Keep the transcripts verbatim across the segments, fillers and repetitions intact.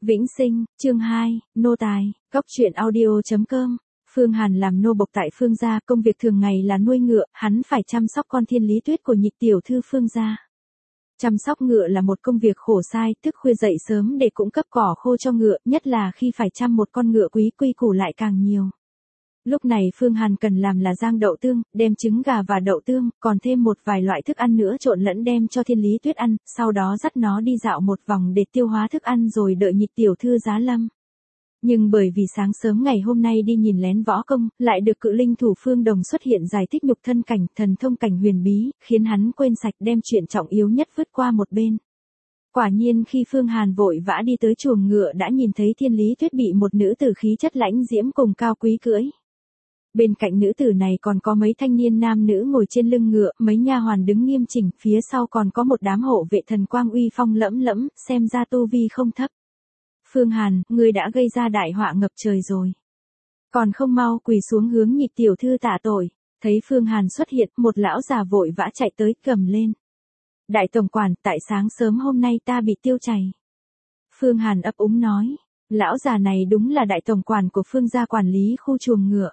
Vĩnh Sinh, chương hai, nô tài, góc truyện audio chấm com. Phương Hàn làm nô bộc tại Phương gia, công việc thường ngày là nuôi ngựa, hắn phải chăm sóc con Thiên Lý Tuyết của nhị tiểu thư Phương gia. Chăm sóc ngựa là một công việc khổ sai, thức khuya dậy sớm để cung cấp cỏ khô cho ngựa, nhất là khi phải chăm một con ngựa quý, quy củ lại càng nhiều. Lúc này Phương Hàn cần làm là rang đậu tương, đem trứng gà và đậu tương, còn thêm một vài loại thức ăn nữa trộn lẫn đem cho Thiên Lý Tuyết ăn, sau đó dắt nó đi dạo một vòng để tiêu hóa thức ăn rồi đợi nhị tiểu thư giá lâm. Nhưng bởi vì sáng sớm ngày hôm nay đi nhìn lén võ công, lại được cự linh thủ Phương Đồng xuất hiện giải thích nhục thân cảnh, thần thông cảnh huyền bí, khiến hắn quên sạch đem chuyện trọng yếu nhất vứt qua một bên. Quả nhiên khi Phương Hàn vội vã đi tới chuồng ngựa đã nhìn thấy Thiên Lý Tuyết bị một nữ tử khí chất lãnh diễm cùng cao quý cưỡi. Bên cạnh nữ tử này còn có mấy thanh niên nam nữ ngồi trên lưng ngựa, mấy nha hoàn đứng nghiêm chỉnh, phía sau còn có một đám hộ vệ thần quang uy phong lẫm lẫm, xem ra tu vi không thấp. Phương Hàn, ngươi đã gây ra đại họa ngập trời rồi. Còn không mau quỳ xuống hướng nhị tiểu thư tạ tội. Thấy Phương Hàn xuất hiện, một lão già vội vã chạy tới, gầm lên. Đại tổng quản, tại sáng sớm hôm nay ta bị tiêu chảy. Phương Hàn ấp úng nói, lão già này đúng là đại tổng quản của Phương gia quản lý khu chuồng ngựa.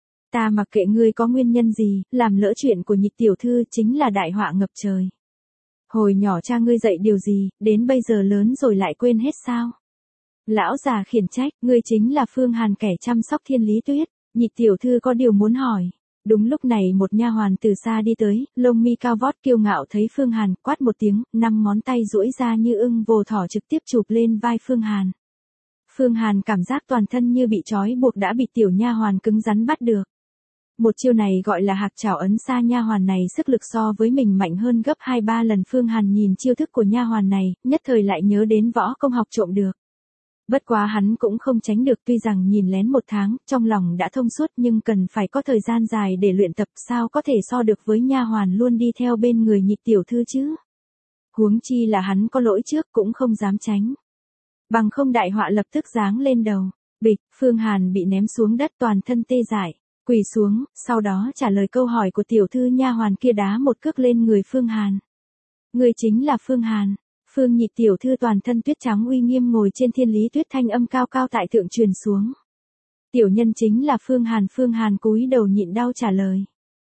Ta mặc kệ ngươi có nguyên nhân gì, làm lỡ chuyện của nhị tiểu thư chính là đại họa ngập trời. Hồi nhỏ cha ngươi dạy điều gì, đến bây giờ lớn rồi lại quên hết sao? Lão già khiển trách, ngươi chính là Phương Hàn kẻ chăm sóc Thiên Lý Tuyết, nhị tiểu thư có điều muốn hỏi. Đúng lúc này một nha hoàn từ xa đi tới, lông mi cao vót kiêu ngạo thấy Phương Hàn, quát một tiếng, năm ngón tay duỗi ra như ưng vồ thỏ trực tiếp chụp lên vai Phương Hàn. Phương Hàn cảm giác toàn thân như bị trói buộc đã bị tiểu nha hoàn cứng rắn bắt được. Một chiêu này gọi là hạc chảo ấn xa, nha hoàn này sức lực so với mình mạnh hơn gấp hai ba lần. Phương Hàn nhìn chiêu thức của nha hoàn này, nhất thời lại nhớ đến võ công học trộm được. Bất quá hắn cũng không tránh được, tuy rằng nhìn lén một tháng, trong lòng đã thông suốt nhưng cần phải có thời gian dài để luyện tập, sao có thể so được với nha hoàn luôn đi theo bên người nhị tiểu thư chứ. Huống chi là hắn có lỗi trước cũng không dám tránh. Bằng không đại họa lập tức giáng lên đầu. Bịch, Phương Hàn bị ném xuống đất toàn thân tê dại. Quỳ xuống, sau đó trả lời câu hỏi của tiểu thư. Nha hoàn kia đá một cước lên người Phương Hàn. Người chính là Phương Hàn. Phương nhị tiểu thư toàn thân tuyết trắng uy nghiêm ngồi trên Thiên Lý Tuyết, thanh âm cao cao tại thượng truyền xuống. Tiểu nhân chính là Phương Hàn. Phương Hàn cúi đầu nhịn đau trả lời.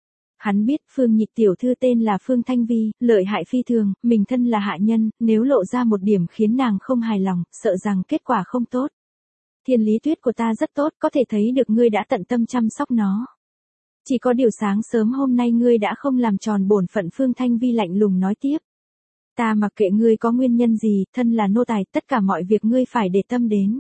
Hắn biết Phương nhị tiểu thư tên là Phương Thanh Vi, lợi hại phi thường, mình thân là hạ nhân, nếu lộ ra một điểm khiến nàng không hài lòng, sợ rằng kết quả không tốt. Thiên Lý Tuyết của ta rất tốt, có thể thấy được ngươi đã tận tâm chăm sóc nó. Chỉ có điều sáng sớm hôm nay ngươi đã không làm tròn bổn phận. Phương Thanh Vi lạnh lùng nói tiếp. Ta mặc kệ ngươi có nguyên nhân gì, thân là nô tài, tất cả mọi việc ngươi phải để tâm đến.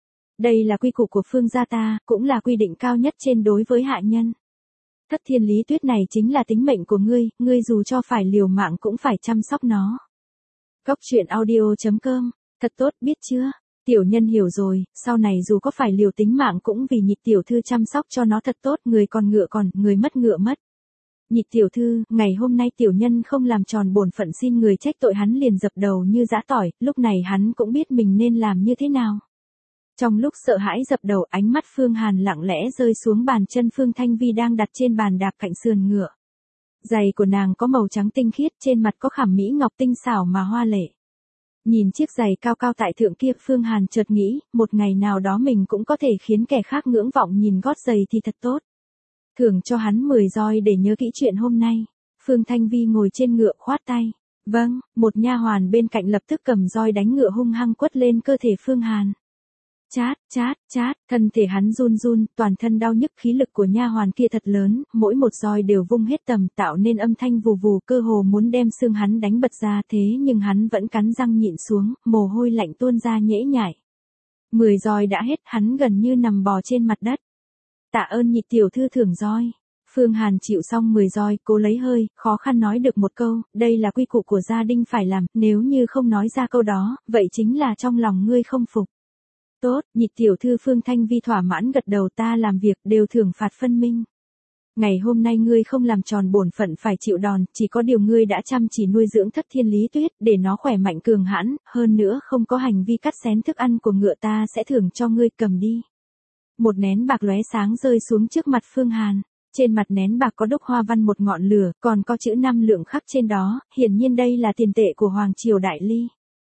Đây là quy củ của Phương gia ta, cũng là quy định cao nhất trên đối với hạ nhân. Thất Thiên Lý Tuyết này chính là tính mệnh của ngươi, ngươi dù cho phải liều mạng cũng phải chăm sóc nó. Góc truyện audio chấm com, thật tốt, biết chưa? Tiểu nhân hiểu rồi, sau này dù có phải liều tính mạng cũng vì nhị tiểu thư chăm sóc cho nó thật tốt, người còn ngựa còn, người mất ngựa mất. Nhị tiểu thư, ngày hôm nay tiểu nhân không làm tròn bổn phận xin người trách tội. Hắn liền dập đầu như giã tỏi, lúc này hắn cũng biết mình nên làm như thế nào. Trong lúc sợ hãi dập đầu, ánh mắt Phương Hàn lặng lẽ rơi xuống bàn chân Phương Thanh Vi đang đặt trên bàn đạp cạnh sườn ngựa. Giày của nàng có màu trắng tinh khiết, trên mặt có khảm mỹ ngọc tinh xảo mà hoa lệ. Nhìn chiếc giày cao cao tại thượng kia, Phương Hàn chợt nghĩ, một ngày nào đó mình cũng có thể khiến kẻ khác ngưỡng vọng nhìn gót giày thì thật tốt. Thưởng cho hắn mười roi để nhớ kỹ chuyện hôm nay. Phương Thanh Vi ngồi trên ngựa khoát tay. Vâng, một nha hoàn bên cạnh lập tức cầm roi đánh ngựa hung hăng quất lên cơ thể Phương Hàn. Chát, chát, chát, thân thể hắn run run, toàn thân đau nhức, khí lực của nha hoàn kia thật lớn, mỗi một roi đều vung hết tầm, tạo nên âm thanh vù vù, cơ hồ muốn đem xương hắn đánh bật ra, thế nhưng hắn vẫn cắn răng nhịn xuống, mồ hôi lạnh tuôn ra nhễ nhại. Mười roi đã hết, hắn gần như nằm bò trên mặt đất. Tạ ơn nhị tiểu thư thưởng roi. Phương Hàn chịu xong mười roi, cố lấy hơi, khó khăn nói được một câu, đây là quy củ của gia đình phải làm, nếu như không nói ra câu đó, vậy chính là trong lòng ngươi không phục. Tốt, nhị tiểu thư. Phương Thanh Vi thỏa mãn gật đầu, ta làm việc đều thưởng phạt phân minh. Ngày hôm nay ngươi không làm tròn bổn phận phải chịu đòn, chỉ có điều ngươi đã chăm chỉ nuôi dưỡng Thất Thiên Lý Tuyết, để nó khỏe mạnh cường hãn, hơn nữa không có hành vi cắt xén thức ăn của ngựa, ta sẽ thưởng cho ngươi, cầm đi. Một nén bạc lóe sáng rơi xuống trước mặt Phương Hàn. Trên mặt nén bạc có đúc hoa văn một ngọn lửa, còn có chữ năm lượng khắc trên đó, hiển nhiên đây là tiền tệ của Hoàng Triều Đại Ly.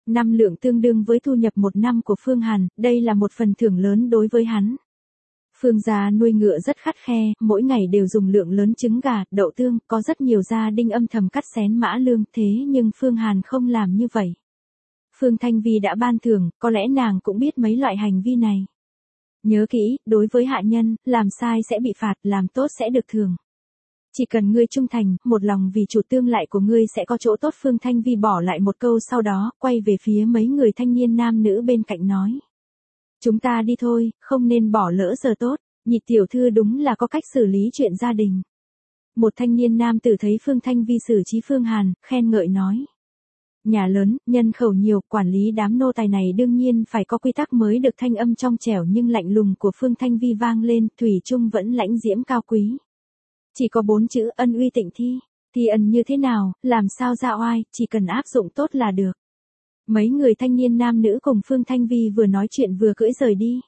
Năm lượng tương đương với thu nhập một năm của Phương Hàn, đây là một phần thưởng lớn đối với hắn. Phương gia nuôi ngựa rất khắt khe, mỗi ngày đều dùng lượng lớn trứng gà, đậu tương, có rất nhiều gia đình âm thầm cắt xén mã lương, thế nhưng Phương Hàn không làm như vậy. Phương Thanh Vi đã ban thưởng, có lẽ nàng cũng biết mấy loại hành vi này. Nhớ kỹ, đối với hạ nhân, làm sai sẽ bị phạt, làm tốt sẽ được thưởng. Chỉ cần ngươi trung thành, một lòng vì chủ tương lại của ngươi sẽ có chỗ tốt. Phương Thanh Vi bỏ lại một câu sau đó, quay về phía mấy người thanh niên nam nữ bên cạnh nói. Chúng ta đi thôi, không nên bỏ lỡ giờ tốt, Nhị tiểu thư đúng là có cách xử lý chuyện gia đình. Một thanh niên nam tử thấy Phương Thanh Vi xử trí Phương Hàn, khen ngợi nói. Nhà lớn, nhân khẩu nhiều, quản lý đám nô tài này đương nhiên phải có quy tắc mới được. Thanh âm trong trẻo nhưng lạnh lùng của Phương Thanh Vi vang lên, thủy chung vẫn lãnh diễm cao quý. Chỉ có bốn chữ ân uy tịnh thi, thi ân như thế nào, làm sao ra oai, chỉ cần áp dụng tốt là được. Mấy người thanh niên nam nữ cùng Phương Thanh Vi vừa nói chuyện vừa cưỡi rời đi.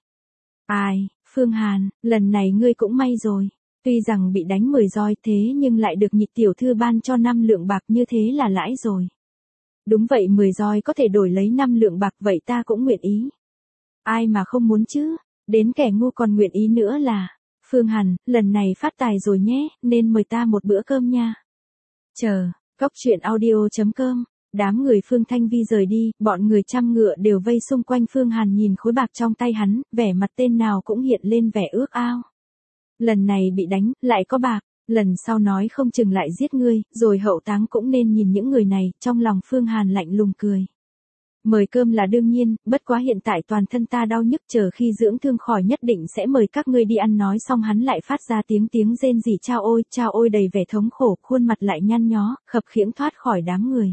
Ai, Phương Hàn, lần này ngươi cũng may rồi. Tuy rằng bị đánh mười roi thế nhưng lại được Nhị tiểu thư ban cho năm lượng bạc, như thế là lãi rồi. Đúng vậy, mười roi có thể đổi lấy năm lượng bạc, vậy ta cũng nguyện ý. Ai mà không muốn chứ, đến kẻ ngu còn nguyện ý nữa là. Phương Hàn, lần này phát tài rồi nhé, nên mời ta một bữa cơm nha. Chờ, Cốc Truyện Audio chấm com. Đám người Phương Thanh Vi rời đi, bọn người chăm ngựa đều vây xung quanh Phương Hàn nhìn khối bạc trong tay hắn, vẻ mặt tên nào cũng hiện lên vẻ ước ao. Lần này bị đánh, lại có bạc, lần sau nói không chừng lại giết ngươi, rồi hậu táng cũng nên nhìn những người này. Trong lòng Phương Hàn lạnh lùng cười. Mời cơm là đương nhiên, bất quá hiện tại toàn thân ta đau nhức, chờ khi dưỡng thương khỏi nhất định sẽ mời các ngươi đi ăn. Nói xong hắn lại phát ra tiếng tiếng rên rỉ chao ôi, chao ôi đầy vẻ thống khổ, khuôn mặt lại nhăn nhó, khập khiễng thoát khỏi đám người.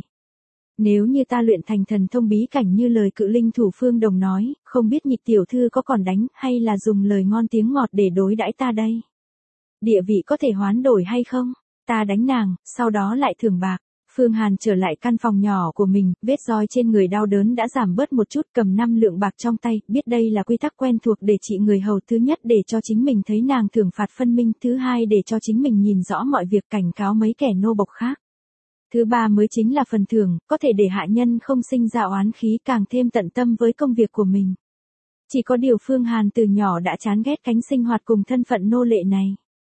Nếu như ta luyện thành thần thông bí cảnh như lời cự linh thủ Phương Đồng nói, không biết Nhị tiểu thư có còn đánh, hay là dùng lời ngon tiếng ngọt để đối đãi ta đây? Địa vị có thể hoán đổi hay không? Ta đánh nàng, sau đó lại thưởng bạc. Phương Hàn trở lại căn phòng nhỏ của mình, vết roi trên người đau đớn đã giảm bớt một chút, cầm năm lượng bạc trong tay, biết đây là quy tắc quen thuộc để trị người hầu. Thứ nhất để cho chính mình thấy nàng thưởng phạt phân minh, thứ hai để cho chính mình nhìn rõ mọi việc, cảnh cáo mấy kẻ nô bộc khác. Thứ ba mới chính là phần thưởng, có thể để hạ nhân không sinh ra oán khí, càng thêm tận tâm với công việc của mình. Chỉ có điều Phương Hàn từ nhỏ đã chán ghét cánh sinh hoạt cùng thân phận nô lệ này.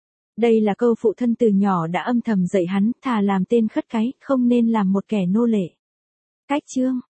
Đây là câu phụ thân từ nhỏ đã âm thầm dạy hắn, thà làm tên khất cái, không nên làm một kẻ nô lệ. Cách chương